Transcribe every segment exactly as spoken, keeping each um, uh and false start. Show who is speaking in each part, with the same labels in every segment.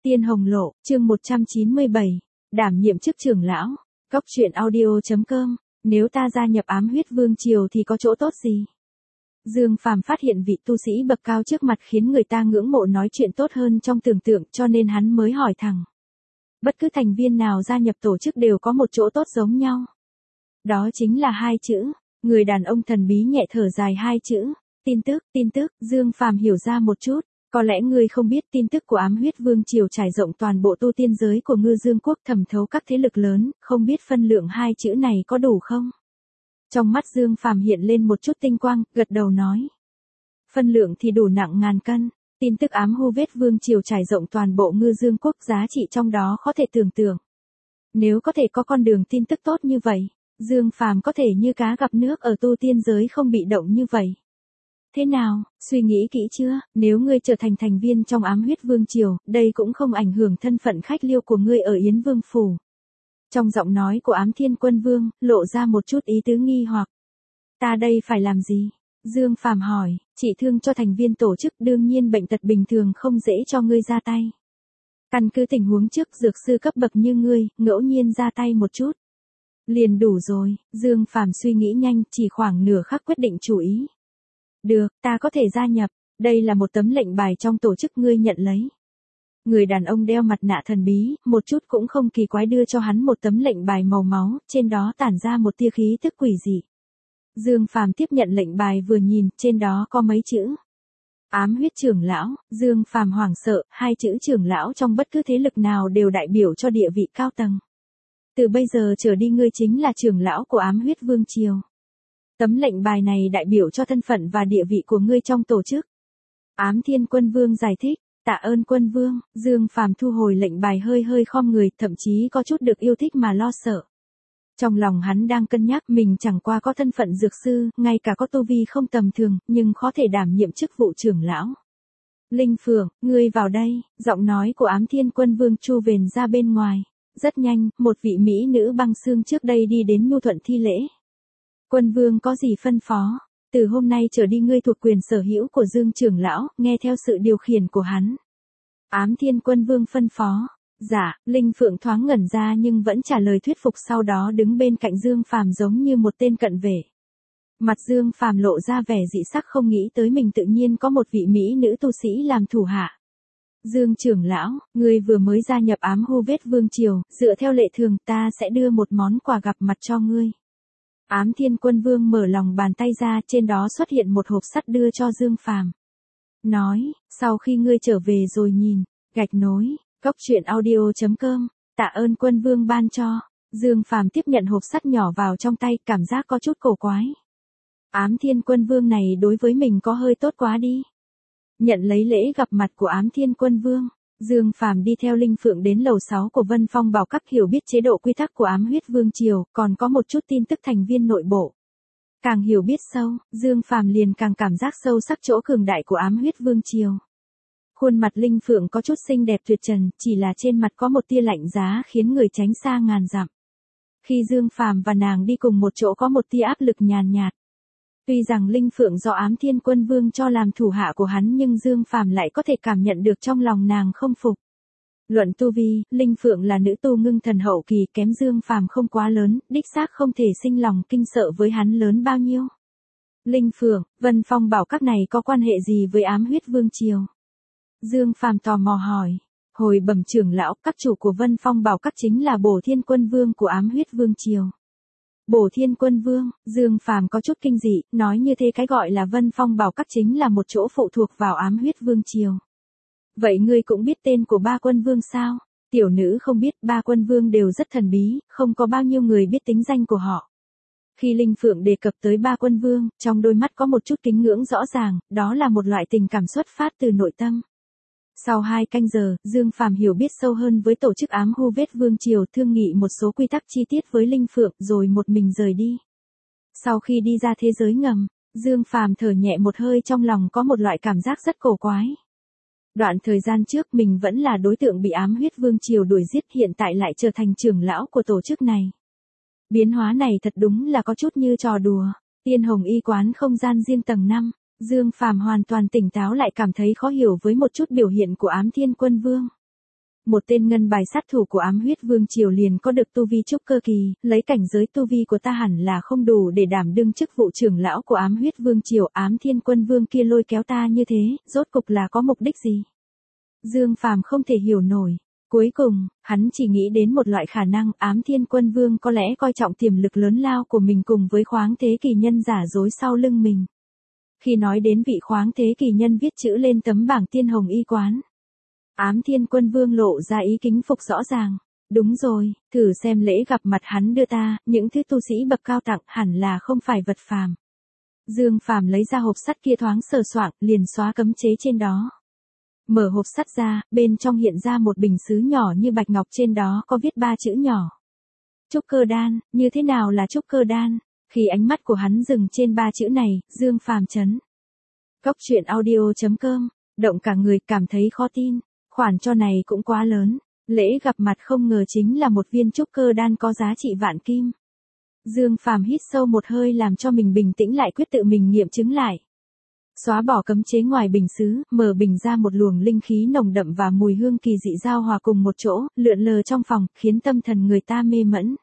Speaker 1: Tiên Hồng Lộ, chương một trăm chín mươi bảy, đảm nhiệm chức trưởng lão. Cóc truyện audio chấm com, nếu ta gia nhập ám huyết vương triều thì có chỗ tốt gì? Dương Phàm phát hiện vị tu sĩ bậc cao trước mặt khiến người ta ngưỡng mộ nói chuyện tốt hơn trong tưởng tượng, cho nên hắn mới hỏi thẳng. Bất cứ thành viên nào gia nhập tổ chức đều có một chỗ tốt giống nhau. Đó chính là hai chữ. Người đàn ông thần bí nhẹ thở dài hai chữ. Tin tức, tin tức. Dương Phàm hiểu ra một chút. Có lẽ ngươi không biết tin tức của ám huyết vương triều trải rộng toàn bộ tu tiên giới của Ngư Dương Quốc, thẩm thấu các thế lực lớn, không biết phân lượng hai chữ này có đủ không? Trong mắt Dương Phàm hiện lên một chút tinh quang, gật đầu nói. Phân lượng thì đủ nặng ngàn cân. Tin tức ám hu vết vương triều trải rộng toàn bộ Ngư Dương Quốc, giá trị trong đó khó thể tưởng tượng. Nếu có thể có con đường tin tức tốt như vậy, Dương Phàm có thể như cá gặp nước ở tu tiên giới không bị động như vậy. Thế nào, suy nghĩ kỹ chưa? Nếu ngươi trở thành thành viên trong ám huyết vương triều, đây cũng không ảnh hưởng thân phận khách liêu của ngươi ở Yến Vương Phủ. Trong giọng nói của ám thiên quân vương, lộ ra một chút ý tứ nghi hoặc. Ta đây phải làm gì? Dương Phàm hỏi, trị thương cho thành viên tổ chức, đương nhiên bệnh tật bình thường không dễ cho ngươi ra tay. Căn cứ tình huống trước, dược sư cấp bậc như ngươi, ngẫu nhiên ra tay một chút. Liền đủ rồi. Dương Phàm suy nghĩ nhanh, chỉ khoảng nửa khắc quyết định chủ ý. Được, ta có thể gia nhập, đây là một tấm lệnh bài trong tổ chức, ngươi nhận lấy. Người đàn ông đeo mặt nạ thần bí, một chút cũng không kỳ quái đưa cho hắn một tấm lệnh bài màu máu, trên đó tản ra một tia khí tức quỷ dị. Dương Phàm tiếp nhận lệnh bài vừa nhìn, trên đó có mấy chữ. Ám huyết trưởng lão. Dương Phàm hoảng sợ, hai chữ trưởng lão trong bất cứ thế lực nào đều đại biểu cho địa vị cao tầng. Từ bây giờ trở đi ngươi chính là trưởng lão của ám huyết vương triều. Tấm lệnh bài này đại biểu cho thân phận và địa vị của ngươi trong tổ chức. Ám thiên quân vương giải thích, tạ ơn quân vương. Dương Phàm thu hồi lệnh bài, hơi hơi khom người, thậm chí có chút được yêu thích mà lo sợ. Trong lòng hắn đang cân nhắc, mình chẳng qua có thân phận dược sư, ngay cả có tu vi không tầm thường, nhưng khó thể đảm nhiệm chức vụ trưởng lão. Linh Phượng, ngươi vào đây. Giọng nói của ám thiên quân vương chu vền ra bên ngoài. Rất nhanh, một vị mỹ nữ băng xương trước đây đi đến nhu thuận thi lễ. Quân vương có gì phân phó? Từ hôm nay trở đi ngươi thuộc quyền sở hữu của Dương trưởng lão, nghe theo sự điều khiển của hắn. Ám thiên quân vương phân phó. Dạ, Linh Phượng thoáng ngẩn ra nhưng vẫn trả lời thuyết phục, sau đó đứng bên cạnh Dương Phàm giống như một tên cận vệ. Mặt Dương Phàm lộ ra vẻ dị sắc, không nghĩ tới mình tự nhiên có một vị mỹ nữ tu sĩ làm thủ hạ. Dương trưởng lão, ngươi vừa mới gia nhập ám hu vết vương triều, dựa theo lệ thường ta sẽ đưa một món quà gặp mặt cho ngươi. Ám thiên quân vương mở lòng bàn tay ra, trên đó xuất hiện một hộp sắt đưa cho Dương Phàm. Nói, sau khi ngươi trở về rồi nhìn, gạch nối, cóc truyện audio chấm com, tạ ơn quân vương ban cho. Dương Phàm tiếp nhận hộp sắt nhỏ vào trong tay, cảm giác có chút cổ quái. Ám thiên quân vương này đối với mình có hơi tốt quá đi. Nhận lấy lễ gặp mặt của ám thiên quân vương, Dương Phàm đi theo Linh Phượng đến lầu sáu của Vân Phong Bảo Các, hiểu biết chế độ quy tắc của ám huyết vương triều, còn có một chút tin tức thành viên nội bộ. Càng hiểu biết sâu, Dương Phàm liền càng cảm giác sâu sắc chỗ cường đại của ám huyết vương triều. Khuôn mặt Linh Phượng có chút xinh đẹp tuyệt trần, chỉ là trên mặt có một tia lạnh giá khiến người tránh xa ngàn dặm. Khi Dương Phàm và nàng đi cùng một chỗ có một tia áp lực nhàn nhạt. Tuy rằng Linh Phượng do ám thiên quân vương cho làm thủ hạ của hắn, nhưng Dương Phàm lại có thể cảm nhận được trong lòng nàng không phục. Luận tu vi, Linh Phượng là nữ tu ngưng thần hậu kỳ, kém Dương Phàm không quá lớn, đích xác không thể sinh lòng kinh sợ với hắn lớn bao nhiêu. Linh Phượng, Vân Phong Bảo Các này có quan hệ gì với ám huyết vương triều? Dương Phàm tò mò hỏi. Hồi bẩm trưởng lão, các chủ của Vân Phong Bảo Các chính là Bổ Thiên Quân Vương của ám huyết vương triều. Bổ Thiên Quân Vương. Dương Phàm có chút kinh dị, nói như thế cái gọi là Vân Phong Bảo Các chính là một chỗ phụ thuộc vào ám huyết vương triều. Vậy ngươi cũng biết tên của ba quân vương sao? Tiểu nữ không biết, ba quân vương đều rất thần bí, không có bao nhiêu người biết tính danh của họ. Khi Linh Phượng đề cập tới ba quân vương, trong đôi mắt có một chút kính ngưỡng rõ ràng, đó là một loại tình cảm xuất phát từ nội tâm. Sau hai canh giờ, Dương Phàm hiểu biết sâu hơn với tổ chức ám hu vết vương triều, thương nghị một số quy tắc chi tiết với Linh Phượng, rồi một mình rời đi. Sau khi đi ra thế giới ngầm, Dương Phàm thở nhẹ một hơi, trong lòng có một loại cảm giác rất cổ quái. Đoạn thời gian trước mình vẫn là đối tượng bị ám huyết vương triều đuổi giết, hiện tại lại trở thành trưởng lão của tổ chức này. Biến hóa này thật đúng là có chút như trò đùa. Tiên Hồng y quán không gian riêng tầng năm. Dương Phàm hoàn toàn tỉnh táo, lại cảm thấy khó hiểu với một chút biểu hiện của ám thiên quân vương. Một tên ngân bài sát thủ của ám huyết vương triều liền có được tu vi trúc cơ kỳ, lấy cảnh giới tu vi của ta hẳn là không đủ để đảm đương chức vụ trưởng lão của ám huyết vương triều. Ám thiên quân vương kia lôi kéo ta như thế, rốt cục là có mục đích gì? Dương Phàm không thể hiểu nổi. Cuối cùng, hắn chỉ nghĩ đến một loại khả năng, ám thiên quân vương có lẽ coi trọng tiềm lực lớn lao của mình cùng với khoáng thế kỳ nhân giả dối sau lưng mình. Khi nói đến vị khoáng thế kỳ nhân viết chữ lên tấm bảng tiên hồng y quán, ám thiên quân vương lộ ra ý kính phục rõ ràng. Đúng rồi, thử xem lễ gặp mặt hắn đưa ta, những thứ tu sĩ bậc cao tặng hẳn là không phải vật phàm. Dương Phàm lấy ra hộp sắt kia thoáng sờ soạng, liền xóa cấm chế trên đó. Mở hộp sắt ra, bên trong hiện ra một bình sứ nhỏ như bạch ngọc, trên đó có viết ba chữ nhỏ. Trúc cơ đan, như thế nào là trúc cơ đan? Khi ánh mắt của hắn dừng trên ba chữ này, Dương Phàm chấn. Cốc truyện audio chấm com, động cả người, cảm thấy khó tin, khoản cho này cũng quá lớn. Lễ gặp mặt không ngờ chính là một viên trúc cơ đan có giá trị vạn kim. Dương Phàm hít sâu một hơi làm cho mình bình tĩnh lại, quyết tự mình nghiệm chứng lại. Xóa bỏ cấm chế ngoài bình sứ, mở bình ra, một luồng linh khí nồng đậm và mùi hương kỳ dị giao hòa cùng một chỗ, lượn lờ trong phòng, khiến tâm thần người ta mê mẫn.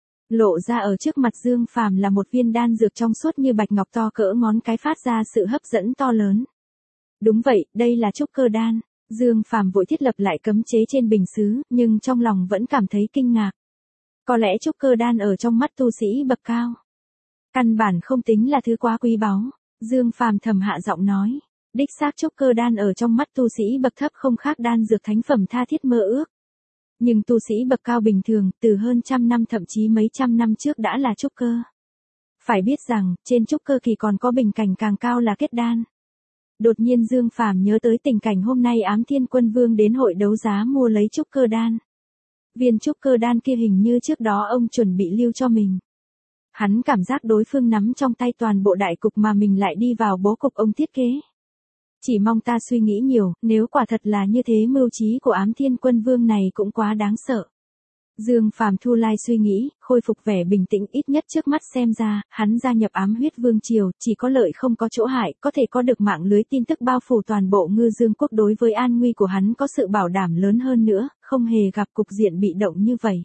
Speaker 1: Lộ ra ở trước mặt Dương Phàm là một viên đan dược trong suốt như bạch ngọc, to cỡ ngón cái, phát ra sự hấp dẫn to lớn. Đúng vậy, đây là trúc cơ đan. Dương Phàm vội thiết lập lại cấm chế trên bình sứ, nhưng trong lòng vẫn cảm thấy kinh ngạc. Có lẽ trúc cơ đan ở trong mắt tu sĩ bậc cao, căn bản không tính là thứ quá quý báu. Dương Phàm thầm hạ giọng nói, đích xác trúc cơ đan ở trong mắt tu sĩ bậc thấp không khác đan dược thánh phẩm tha thiết mơ ước. Nhưng tu sĩ bậc cao bình thường, từ hơn trăm năm thậm chí mấy trăm năm trước đã là trúc cơ. Phải biết rằng, trên trúc cơ kỳ còn có bình cảnh càng cao là kết đan. Đột nhiên Dương Phàm nhớ tới tình cảnh hôm nay ám thiên quân vương đến hội đấu giá mua lấy trúc cơ đan. Viên trúc cơ đan kia hình như trước đó ông chuẩn bị lưu cho mình. Hắn cảm giác đối phương nắm trong tay toàn bộ đại cục mà mình lại đi vào bố cục ông thiết kế. Chỉ mong ta suy nghĩ nhiều, nếu quả thật là như thế, mưu trí của ám thiên quân vương này cũng quá đáng sợ. Dương Phàm thu lai suy nghĩ, khôi phục vẻ bình tĩnh, ít nhất trước mắt xem ra, hắn gia nhập ám huyết vương triều, chỉ có lợi không có chỗ hại, có thể có được mạng lưới tin tức bao phủ toàn bộ ngư dương quốc, đối với an nguy của hắn có sự bảo đảm lớn hơn nữa, không hề gặp cục diện bị động như vậy.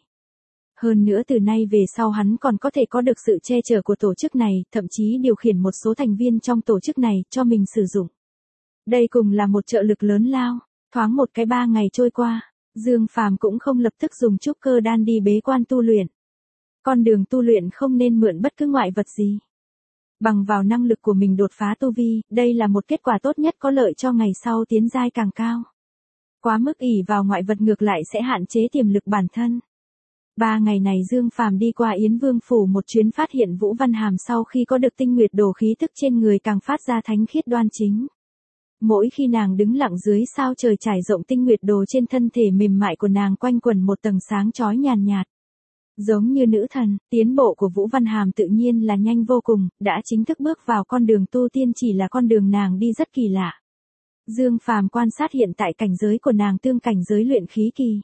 Speaker 1: Hơn nữa từ nay về sau hắn còn có thể có được sự che chở của tổ chức này, thậm chí điều khiển một số thành viên trong tổ chức này cho mình sử dụng. Đây cùng là một trợ lực lớn lao. Thoáng một cái ba ngày trôi qua, Dương Phàm cũng không lập tức dùng trúc cơ đan đi bế quan tu luyện. Con đường tu luyện không nên mượn bất cứ ngoại vật gì. Bằng vào năng lực của mình đột phá tu vi, đây là một kết quả tốt nhất, có lợi cho ngày sau tiến giai càng cao. Quá mức ỷ vào ngoại vật ngược lại sẽ hạn chế tiềm lực bản thân. Ba ngày này Dương Phàm đi qua Yến Vương phủ một chuyến, phát hiện Vũ Văn Hàm sau khi có được tinh nguyệt đồ, khí tức trên người càng phát ra thánh khiết đoan chính. Mỗi khi nàng đứng lặng dưới sao trời trải rộng tinh nguyệt đồ, trên thân thể mềm mại của nàng quanh quẩn một tầng sáng chói nhàn nhạt, nhạt. Giống như nữ thần, tiến bộ của Vũ Văn Hàm tự nhiên là nhanh vô cùng, đã chính thức bước vào con đường tu tiên, chỉ là con đường nàng đi rất kỳ lạ. Dương Phàm quan sát hiện tại cảnh giới của nàng tương cảnh giới luyện khí kỳ.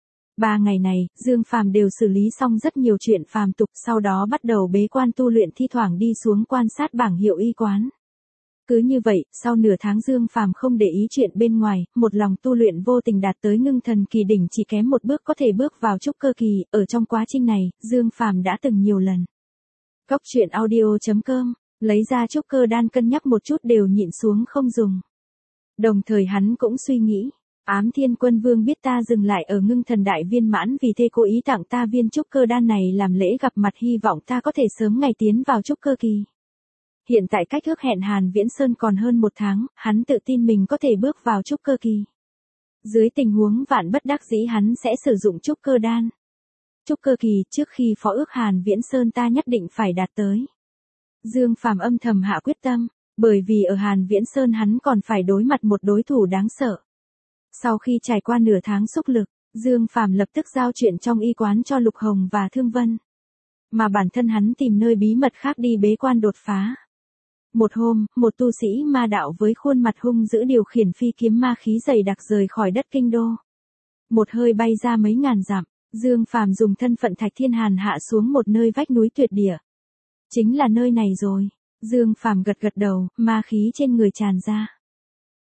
Speaker 1: Ba ngày này, Dương Phàm đều xử lý xong rất nhiều chuyện phàm tục, sau đó bắt đầu bế quan tu luyện, thi thoảng đi xuống quan sát bảng hiệu y quán. Cứ như vậy, sau nửa tháng Dương Phàm không để ý chuyện bên ngoài, một lòng tu luyện vô tình đạt tới ngưng thần kỳ đỉnh, chỉ kém một bước có thể bước vào trúc cơ kỳ. Ở trong quá trình này, Dương Phàm đã từng nhiều lần. Cốc truyện audio chấm com, lấy ra trúc cơ đan cân nhắc một chút đều nhịn xuống không dùng. Đồng thời hắn cũng suy nghĩ, ám thiên quân vương biết ta dừng lại ở ngưng thần đại viên mãn, vì thế cố ý tặng ta viên trúc cơ đan này làm lễ gặp mặt, hy vọng ta có thể sớm ngày tiến vào trúc cơ kỳ. Hiện tại cách ước hẹn Hàn Viễn Sơn còn hơn một tháng, hắn tự tin mình có thể bước vào trúc cơ kỳ. Dưới tình huống vạn bất đắc dĩ hắn sẽ sử dụng trúc cơ đan. Trúc cơ kỳ, trước khi phó ước Hàn Viễn Sơn ta nhất định phải đạt tới. Dương Phàm âm thầm hạ quyết tâm, bởi vì ở Hàn Viễn Sơn hắn còn phải đối mặt một đối thủ đáng sợ. Sau khi trải qua nửa tháng xúc lực, Dương Phàm lập tức giao chuyện trong y quán cho Lục Hồng và Thương Vân. Mà bản thân hắn tìm nơi bí mật khác đi bế quan đột phá. Một hôm, một tu sĩ ma đạo với khuôn mặt hung dữ điều khiển phi kiếm ma khí dày đặc rời khỏi đất kinh đô. Một hơi bay ra mấy ngàn dặm, Dương Phàm dùng thân phận Thạch Thiên Hàn hạ xuống một nơi vách núi tuyệt địa. Chính là nơi này rồi. Dương Phàm gật gật đầu, ma khí trên người tràn ra.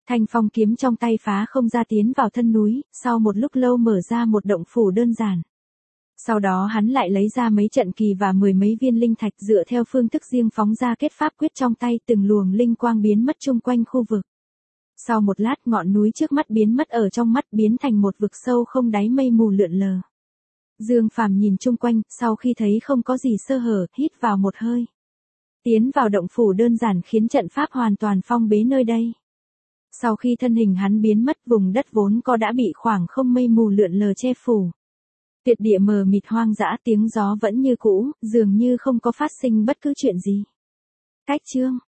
Speaker 1: Thanh phong kiếm trong tay phá không ra tiến vào thân núi, sau một lúc lâu mở ra một động phủ đơn giản. Sau đó hắn lại lấy ra mấy trận kỳ và mười mấy viên linh thạch dựa theo phương thức riêng phóng ra kết pháp quyết trong tay, từng luồng linh quang biến mất chung quanh khu vực. Sau một lát ngọn núi trước mắt biến mất ở trong mắt, biến thành một vực sâu không đáy, mây mù lượn lờ. Dương Phàm nhìn chung quanh, sau khi thấy không có gì sơ hở, hít vào một hơi. Tiến vào động phủ đơn giản khiến trận pháp hoàn toàn phong bế nơi đây. Sau khi thân hình hắn biến mất, vùng đất vốn có đã bị khoảng không mây mù lượn lờ che phủ. Tuyệt địa mờ mịt hoang dã, tiếng gió vẫn như cũ, dường như không có phát sinh bất cứ chuyện gì. Cách chương